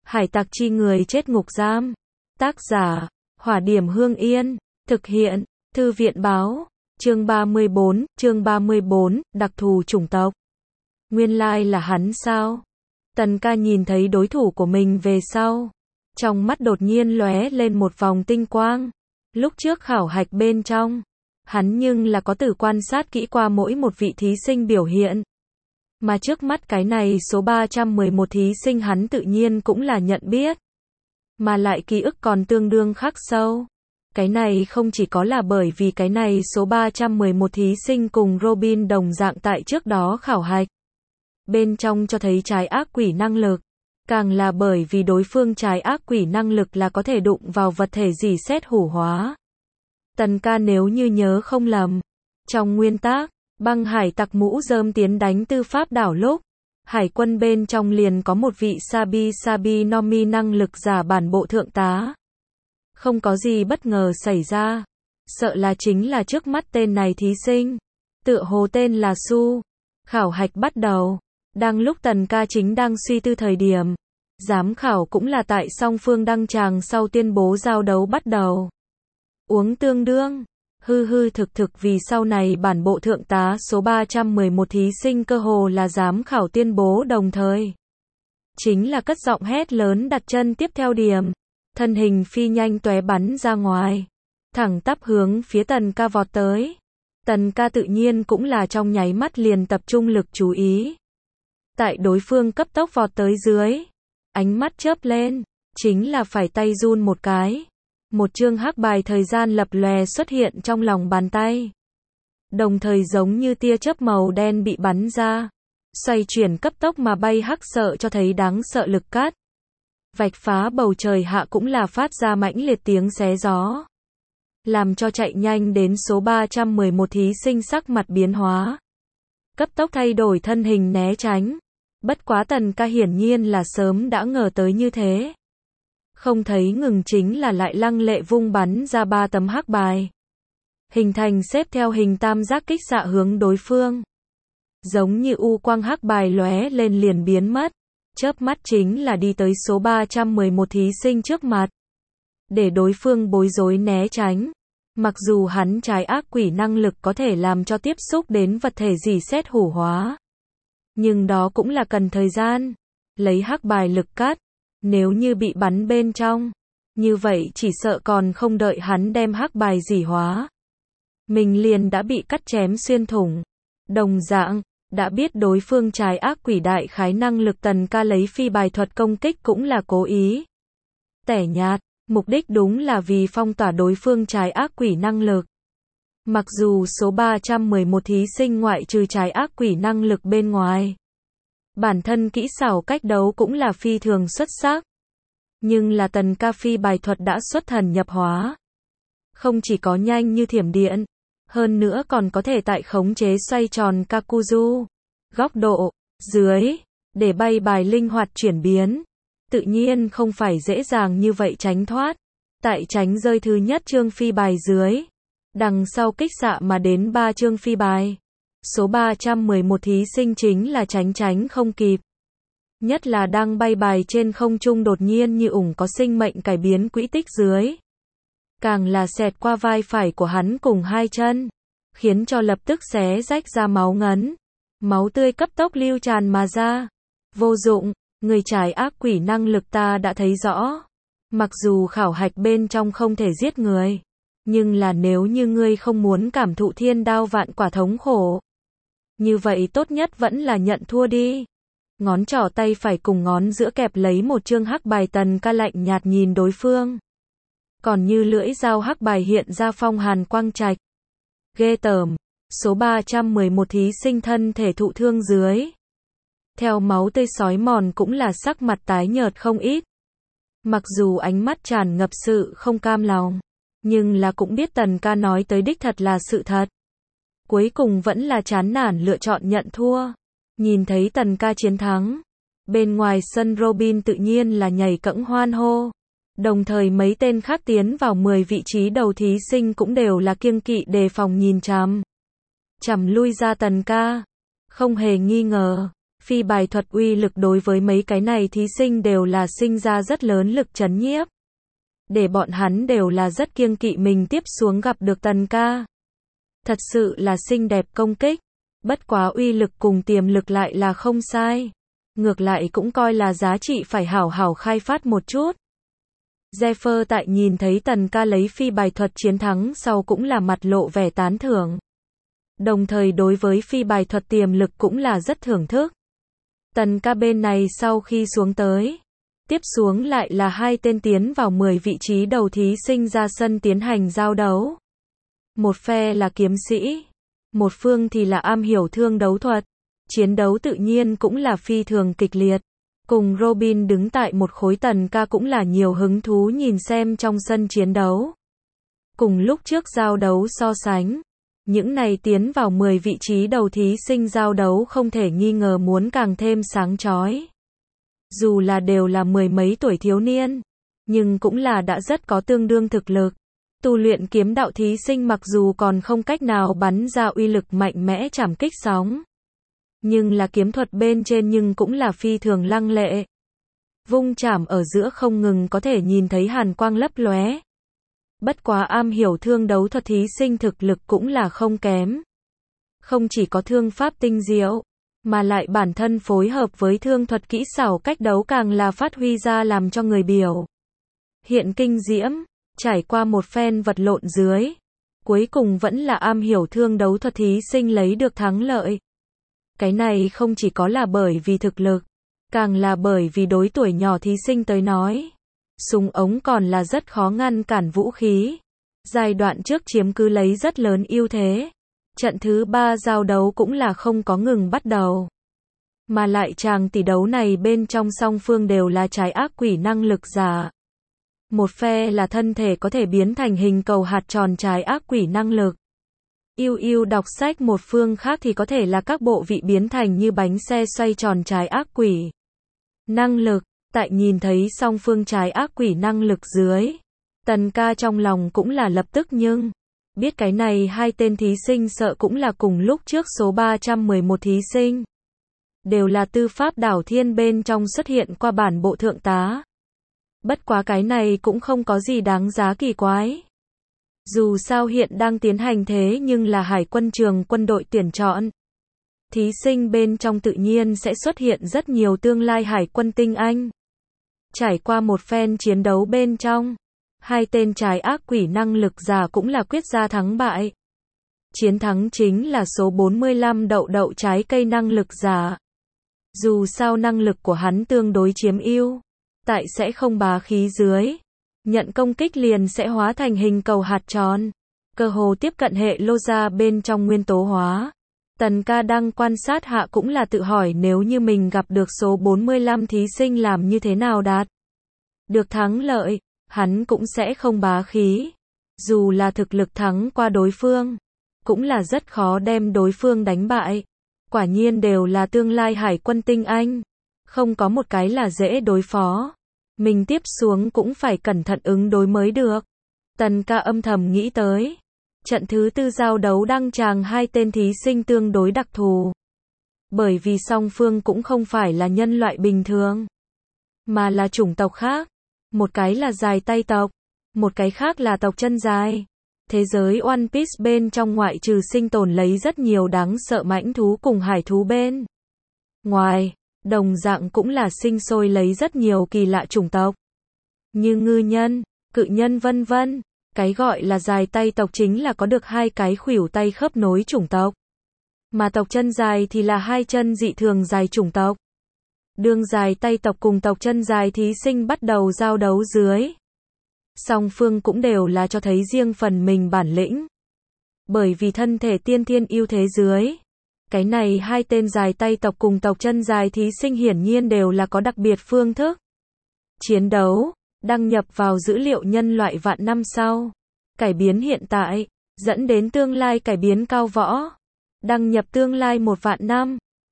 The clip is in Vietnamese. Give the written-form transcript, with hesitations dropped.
Hải tặc chi người chết ngục giam. Tác giả, Hỏa Điểm Hương Yên. Thực hiện, Thư viện báo. Chương 34, đặc thù chủng tộc. Nguyên lai là hắn sao? Tần ca nhìn thấy đối thủ của mình về sau. Trong mắt đột nhiên lóe lên một vòng tinh quang. Lúc trước khảo hạch bên trong, hắn nhưng là có từ quan sát kỹ qua mỗi một vị thí sinh biểu hiện. Mà trước mắt cái này số 311 thí sinh hắn tự nhiên cũng là nhận biết. Mà lại ký ức còn tương đương khắc sâu. Cái này không chỉ có là bởi vì cái này số 311 thí sinh cùng Robin đồng dạng tại trước đó khảo hạch. Bên trong cho thấy trái ác quỷ năng lực. Càng là bởi vì đối phương trái ác quỷ năng lực là có thể đụng vào vật thể rỉ sét hủ hóa. Tần ca nếu như nhớ không lầm. Trong nguyên tác, băng hải tặc mũ rơm tiến đánh Tư Pháp đảo lúc, hải quân bên trong liền có một vị Sabi Nomi năng lực giả bản bộ thượng tá. Không có gì bất ngờ xảy ra. Sợ là chính là trước mắt tên này thí sinh. Tựa hồ tên là Su. Khảo hạch bắt đầu. Đang lúc tần ca chính đang suy tư thời điểm. Giám khảo cũng là tại song phương đăng tràng sau tuyên bố giao đấu bắt đầu. Uống tương đương. Thực vì sau này bản bộ thượng tá số 311 thí sinh cơ hồ là giám khảo tuyên bố đồng thời. Chính là cất giọng hét lớn đặt chân tiếp theo điểm. Thân hình phi nhanh tóe bắn ra ngoài. Thẳng tắp hướng phía tần ca vọt tới. Tần ca tự nhiên cũng là trong nháy mắt liền tập trung lực chú ý. Tại đối phương cấp tốc vọt tới dưới. Ánh mắt chớp lên. Chính là phải tay run một cái. Một chương hắc bài thời gian lập lòe xuất hiện trong lòng bàn tay. Đồng thời giống như tia chớp màu đen bị bắn ra. Xoay chuyển cấp tốc mà bay hắc sợ cho thấy đáng sợ lực cát. Vạch phá bầu trời hạ cũng là phát ra mãnh liệt tiếng xé gió. Làm cho chạy nhanh đến số 311 thí sinh sắc mặt biến hóa. Cấp tốc thay đổi thân hình né tránh. Bất quá tần ca hiển nhiên là sớm đã ngờ tới như thế. Không thấy ngừng chính là lại lăng lệ vung bắn ra 3 tấm hắc bài. Hình thành xếp theo hình tam giác kích xạ hướng đối phương. Giống như u quang hắc bài lóe lên liền biến mất. Chớp mắt chính là đi tới số 311 thí sinh trước mặt. Để đối phương bối rối né tránh. Mặc dù hắn trái ác quỷ năng lực có thể làm cho tiếp xúc đến vật thể rỉ sét hủ hóa. Nhưng đó cũng là cần thời gian. Lấy hắc bài lực cát. Nếu như bị bắn bên trong. Như vậy chỉ sợ còn không đợi hắn đem hắc bài rỉ hóa. Mình liền đã bị cắt chém xuyên thủng. Đồng dạng. Đã biết đối phương trái ác quỷ đại khái năng lực tần ca lấy phi bài thuật công kích cũng là cố ý. Tẻ nhạt, mục đích đúng là vì phong tỏa đối phương trái ác quỷ năng lực. Mặc dù số 311 thí sinh ngoại trừ trái ác quỷ năng lực bên ngoài. Bản thân kỹ xảo cách đấu cũng là phi thường xuất sắc. Nhưng là tần ca phi bài thuật đã xuất thần nhập hóa. Không chỉ có nhanh như thiểm điện. Hơn nữa còn có thể tại khống chế xoay tròn Kakuzu, góc độ, dưới, để bay bài linh hoạt chuyển biến. Tự nhiên không phải dễ dàng như vậy tránh thoát. Tại tránh rơi thứ nhất chương phi bài dưới. Đằng sau kích xạ mà đến 3 chương phi bài. Số 311 thí sinh chính là tránh không kịp. Nhất là đang bay bài trên không trung đột nhiên như ủng có sinh mệnh cải biến quỹ tích dưới. Càng là xẹt qua vai phải của hắn cùng hai chân. Khiến cho lập tức xé rách ra máu ngấn. Máu tươi cấp tốc lưu tràn mà ra. Vô dụng, người trái ác quỷ năng lực ta đã thấy rõ. Mặc dù khảo hạch bên trong không thể giết người. Nhưng là nếu như ngươi không muốn cảm thụ thiên đao vạn quả thống khổ. Như vậy tốt nhất vẫn là nhận thua đi. Ngón trỏ tay phải cùng ngón giữa kẹp lấy một chương hắc bài tần ca lạnh nhạt nhìn đối phương. Còn như lưỡi dao hắc bài hiện ra phong hàn quang trạch. Ghê tởm, số 311 thí sinh thân thể thụ thương dưới. Theo máu tươi sói mòn cũng là sắc mặt tái nhợt không ít. Mặc dù ánh mắt tràn ngập sự không cam lòng. Nhưng là cũng biết tần ca nói tới đích thật là sự thật. Cuối cùng vẫn là chán nản lựa chọn nhận thua. Nhìn thấy tần ca chiến thắng. Bên ngoài sân Robin tự nhiên là nhảy cẫng hoan hô. Đồng thời mấy tên khác tiến vào 10 vị trí đầu thí sinh cũng đều là kiêng kỵ đề phòng nhìn chằm lui ra tần ca. Không hề nghi ngờ, Phi bài thuật uy lực đối với mấy cái này thí sinh đều là sinh ra rất lớn lực chấn nhiếp. Để bọn hắn đều là rất kiêng kỵ mình tiếp xuống gặp được Tần ca. Thật sự là xinh đẹp công kích. Bất quá uy lực cùng tiềm lực lại là không sai. Ngược lại cũng coi là giá trị phải hảo hảo khai phát một chút. Zephyr tại nhìn thấy Tần ca lấy phi bài thuật chiến thắng sau cũng là mặt lộ vẻ tán thưởng. Đồng thời đối với phi bài thuật tiềm lực cũng là rất thưởng thức. Tần ca bên này sau khi xuống tới, tiếp xuống lại là hai tên tiến vào 10 vị trí đầu thí sinh ra sân tiến hành giao đấu. Một phe là kiếm sĩ, một phương thì là am hiểu thương đấu thuật. Chiến đấu tự nhiên cũng là phi thường kịch liệt. Cùng Robin đứng tại một khối, Tần ca cũng là nhiều hứng thú nhìn xem trong sân chiến đấu. Cùng lúc trước giao đấu so sánh, những này tiến vào 10 vị trí đầu thí sinh giao đấu không thể nghi ngờ muốn càng thêm sáng chói. Dù là đều là mười mấy tuổi thiếu niên, nhưng cũng là đã rất có tương đương thực lực. Tu luyện kiếm đạo thí sinh mặc dù còn không cách nào bắn ra uy lực mạnh mẽ trảm kích sóng, nhưng là kiếm thuật bên trên nhưng cũng là phi thường lăng lệ. Vung chảm ở giữa không ngừng có thể nhìn thấy hàn quang lấp lóe. Bất quá am hiểu thương đấu thuật thí sinh thực lực cũng là không kém. Không chỉ có thương pháp tinh diệu, mà lại bản thân phối hợp với thương thuật kỹ xảo cách đấu càng là phát huy ra làm cho người biểu hiện kinh diễm. Trải qua một phen vật lộn dưới, cuối cùng vẫn là am hiểu thương đấu thuật thí sinh lấy được thắng lợi. Cái này không chỉ có là bởi vì thực lực, càng là bởi vì đối tuổi nhỏ thí sinh tới nói, súng ống còn là rất khó ngăn cản vũ khí. Giai đoạn trước chiếm cứ lấy rất lớn ưu thế. Trận thứ 3 giao đấu cũng là không có ngừng bắt đầu. Mà lại chàng tỷ đấu này bên trong song phương đều là trái ác quỷ năng lực giả. Một phe là thân thể có thể biến thành hình cầu hạt tròn trái ác quỷ năng lực. Yêu đọc sách, một phương khác thì có thể là các bộ vị biến thành như bánh xe xoay tròn trái ác quỷ năng lực. Tại nhìn thấy song phương trái ác quỷ năng lực dưới, Tần ca trong lòng cũng là lập tức nhưng biết cái này hai tên thí sinh sợ cũng là cùng lúc trước số 311 thí sinh. Đều là tư pháp đảo thiên bên trong xuất hiện qua bản bộ thượng tá. Bất quá cái này cũng không có gì đáng giá kỳ quái. Dù sao hiện đang tiến hành thế nhưng là hải quân trường quân đội tuyển chọn. Thí sinh bên trong tự nhiên sẽ xuất hiện rất nhiều tương lai hải quân tinh anh. Trải qua một phen chiến đấu bên trong, hai tên trái ác quỷ năng lực giả cũng là quyết ra thắng bại. Chiến thắng chính là số 45 đậu trái cây năng lực giả. Dù sao năng lực của hắn tương đối chiếm ưu, tại sẽ không bá khí dưới, nhận công kích liền sẽ hóa thành hình cầu hạt tròn, cơ hồ tiếp cận hệ lô ra bên trong nguyên tố hóa. Tần ca đang quan sát hạ cũng là tự hỏi nếu như mình gặp được số 45 thí sinh làm như thế nào đạt được thắng lợi, hắn cũng sẽ không bá khí. Dù là thực lực thắng qua đối phương, cũng là rất khó đem đối phương đánh bại. Quả nhiên đều là tương lai hải quân tinh anh, không có một cái là dễ đối phó. Mình tiếp xuống cũng phải cẩn thận ứng đối mới được. Tần ca âm thầm nghĩ tới. Trận thứ 4 giao đấu đăng tràng hai tên thí sinh tương đối đặc thù. Bởi vì song phương cũng không phải là nhân loại bình thường, mà là chủng tộc khác. Một cái là dài tay tộc, một cái khác là tộc chân dài. Thế giới One Piece bên trong ngoại trừ sinh tồn lấy rất nhiều đáng sợ mãnh thú cùng hải thú bên ngoài, đồng dạng cũng là sinh sôi lấy rất nhiều kỳ lạ chủng tộc. Như ngư nhân, cự nhân vân vân. Cái gọi là dài tay tộc chính là có được hai cái khuỷu tay khớp nối chủng tộc. Mà tộc chân dài thì là hai chân dị thường dài chủng tộc. Đương dài tay tộc cùng tộc chân dài thí sinh bắt đầu giao đấu dưới, song phương cũng đều là cho thấy riêng phần mình bản lĩnh. Bởi vì thân thể tiên thiên ưu thế dưới, cái này hai tên dài tay tộc cùng tộc chân dài thí sinh hiển nhiên đều là có đặc biệt phương thức chiến đấu, đăng nhập vào dữ liệu nhân loại vạn năm sau, cải biến hiện tại, dẫn đến tương lai cải biến cao võ, đăng nhập tương lai 1 vạn năm.